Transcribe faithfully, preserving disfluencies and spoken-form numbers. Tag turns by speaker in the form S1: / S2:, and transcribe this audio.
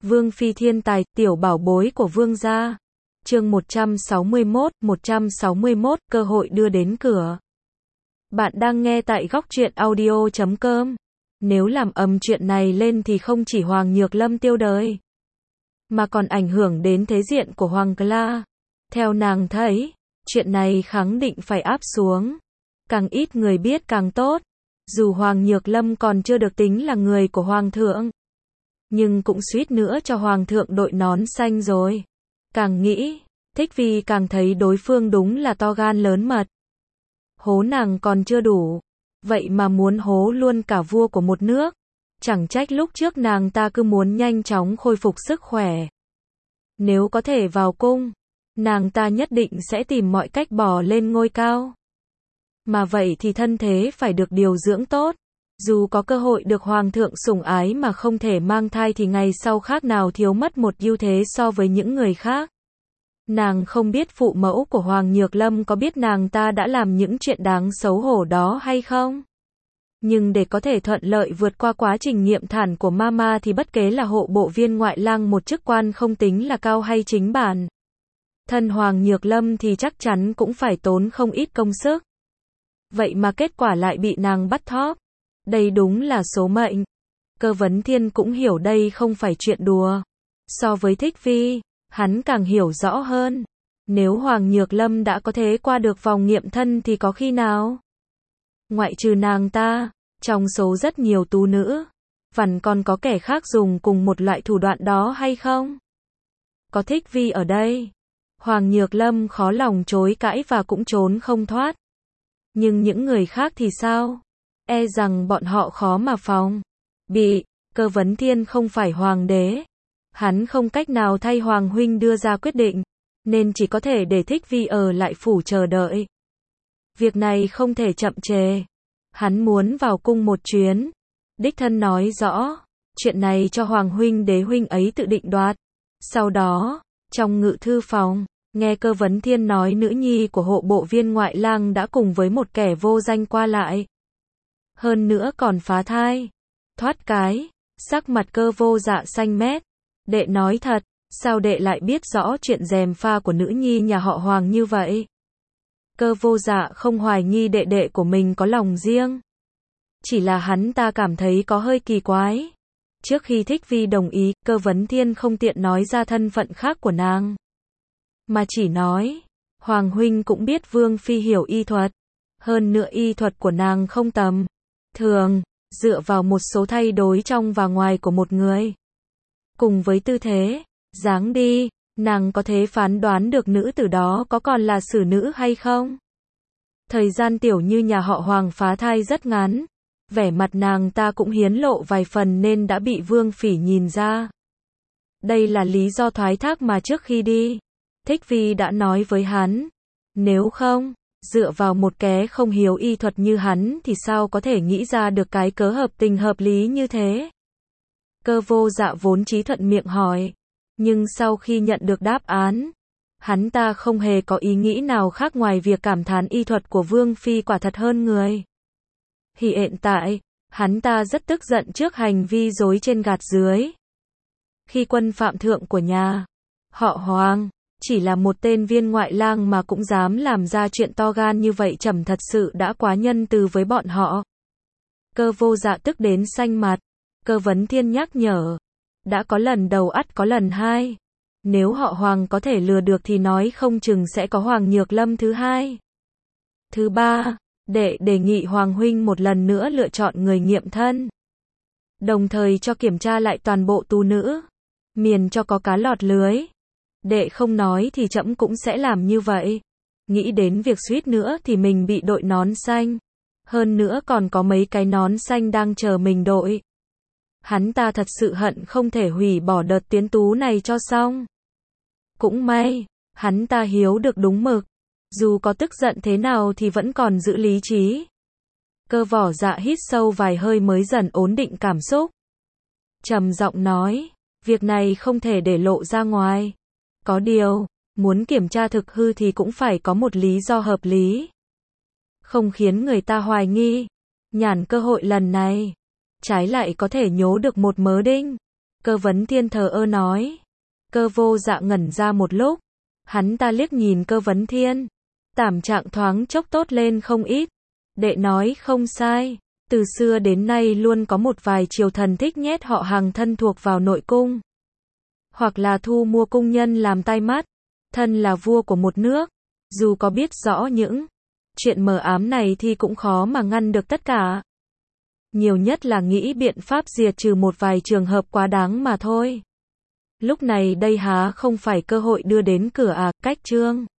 S1: Vương phi thiên tài, tiểu bảo bối của vương gia. Chương một trăm sáu mươi mốt, một trăm sáu mươi mốt, cơ hội đưa đến cửa. Bạn đang nghe tại góc truyện audio chấm com. Nếu làm ầm chuyện này lên thì không chỉ Hoàng Nhược Lâm tiêu đời, mà còn ảnh hưởng đến thế diện của Hoàng Cla. Theo nàng thấy, chuyện này khẳng định phải áp xuống. Càng ít người biết càng tốt. Dù Hoàng Nhược Lâm còn chưa được tính là người của Hoàng thượng, nhưng cũng suýt nữa cho Hoàng thượng đội nón xanh rồi. Càng nghĩ, Thích Phi càng thấy đối phương đúng là to gan lớn mật. Hố nàng còn chưa đủ, vậy mà muốn hố luôn cả vua của một nước. Chẳng trách lúc trước nàng ta cứ muốn nhanh chóng khôi phục sức khỏe. Nếu có thể vào cung, nàng ta nhất định sẽ tìm mọi cách bò lên ngôi cao. Mà vậy thì thân thế phải được điều dưỡng tốt. Dù có cơ hội được Hoàng thượng sủng ái mà không thể mang thai thì ngày sau khác nào thiếu mất một ưu thế so với những người khác. Nàng không biết phụ mẫu của Hoàng Nhược Lâm có biết nàng ta đã làm những chuyện đáng xấu hổ đó hay không. Nhưng để có thể thuận lợi vượt qua quá trình nghiệm thản của mama thì bất kể là hộ bộ viên ngoại lang một chức quan không tính là cao hay chính bản, thân Hoàng Nhược Lâm thì chắc chắn cũng phải tốn không ít công sức. Vậy mà kết quả lại bị nàng bắt thóp. Đây đúng là số mệnh. Cơ Vấn Thiên cũng hiểu đây không phải chuyện đùa. So với Thích Phi, hắn càng hiểu rõ hơn. Nếu Hoàng Nhược Lâm đã có thể qua được vòng nghiệm thân thì có khi nào? Ngoại trừ nàng ta, trong số rất nhiều tú nữ, vẫn còn có kẻ khác dùng cùng một loại thủ đoạn đó hay không? Có Thích Phi ở đây, Hoàng Nhược Lâm khó lòng chối cãi và cũng trốn không thoát. Nhưng những người khác thì sao? E rằng bọn họ khó mà phòng bị. Cơ Vấn Thiên không phải hoàng đế, hắn không cách nào thay Hoàng huynh đưa ra quyết định, nên chỉ có thể để Thích Phi ở lại phủ chờ đợi. Việc này không thể chậm trễ. Hắn muốn vào cung một chuyến, đích thân nói rõ chuyện này cho Hoàng huynh đế huynh ấy tự định đoạt. Sau đó, trong ngự thư phòng, nghe Cơ Vấn Thiên nói nữ nhi của hộ bộ viên ngoại lang đã cùng với một kẻ vô danh qua lại. Hơn nữa còn phá thai. Thoát cái, sắc mặt Cơ Vô Dạ xanh mét. Đệ nói thật, sao đệ lại biết rõ chuyện gièm pha của nữ nhi nhà họ Hoàng như vậy? Cơ Vô Dạ không hoài nghi đệ đệ của mình có lòng riêng. Chỉ là hắn ta cảm thấy có hơi kỳ quái. Trước khi Thích Phi đồng ý, Cơ Vấn Thiên không tiện nói ra thân phận khác của nàng, mà chỉ nói, Hoàng huynh cũng biết Vương phi hiểu y thuật. Hơn nữa y thuật của nàng không tầm thường, dựa vào một số thay đổi trong và ngoài của một người, cùng với tư thế, dáng đi, nàng có thể phán đoán được nữ tử đó có còn là xử nữ hay không. Thời gian tiểu như nhà họ Hoàng phá thai rất ngắn, vẻ mặt nàng ta cũng hiến lộ vài phần nên đã bị Vương Phỉ nhìn ra. Đây là lý do thoái thác mà trước khi đi, Thích Phi đã nói với hắn. Nếu không, dựa vào một kẻ không hiểu y thuật như hắn thì sao có thể nghĩ ra được cái cớ hợp tình hợp lý như thế. Cơ Vô Dạ vốn chí thuận miệng hỏi, nhưng sau khi nhận được đáp án, hắn ta không hề có ý nghĩ nào khác ngoài việc cảm thán y thuật của Vương Phi quả thật hơn người. Hiện tại, hắn ta rất tức giận trước hành vi dối trên gạt dưới. Khi quân phạm thượng của nhà họ Hoàng chỉ là một tên viên ngoại lang mà cũng dám làm ra chuyện to gan như vậy, trẫm thật sự đã quá nhân từ với bọn họ. Cơ Vô Dạ tức đến xanh mặt. Cơ Vấn Thiên nhắc nhở, đã có lần đầu ắt có lần hai. Nếu họ Hoàng có thể lừa được thì nói không chừng sẽ có Hoàng Nhược Lâm thứ hai, thứ ba. Đệ đề nghị Hoàng huynh một lần nữa lựa chọn người nghiệm thân, đồng thời cho kiểm tra lại toàn bộ tú nữ, miền cho có cá lọt lưới. Đệ không nói thì trẫm cũng sẽ làm như vậy. Nghĩ đến việc suýt nữa thì mình bị đội nón xanh, hơn nữa còn có mấy cái nón xanh đang chờ mình đội. Hắn ta thật sự hận không thể hủy bỏ đợt tiến tú này cho xong. Cũng may, hắn ta hiếu được đúng mực, dù có tức giận thế nào thì vẫn còn giữ lý trí. Cơ Võ Dạ hít sâu vài hơi mới dần ổn định cảm xúc, trầm giọng nói, việc này không thể để lộ ra ngoài. Có điều, muốn kiểm tra thực hư thì cũng phải có một lý do hợp lý, không khiến người ta hoài nghi. Nhàn cơ hội lần này, trái lại có thể nhố được một mớ đinh. Cơ Vấn Thiên thờ ơ nói. Cơ Vô Dạ ngẩn ra một lúc. Hắn ta liếc nhìn Cơ Vấn Thiên. Tảm trạng thoáng chốc tốt lên không ít. Đệ nói không sai. Từ xưa đến nay luôn có một vài triều thần thích nhét họ Hàng thân thuộc vào nội cung. Hoặc là thu mua cung nhân làm tai mắt. Thân là vua của một nước. Dù có biết rõ những chuyện mờ ám này thì cũng khó mà ngăn được tất cả. Nhiều nhất là nghĩ biện pháp diệt trừ một vài trường hợp quá đáng mà thôi. Lúc này đây há không phải cơ hội đưa đến cửa à, cách Trương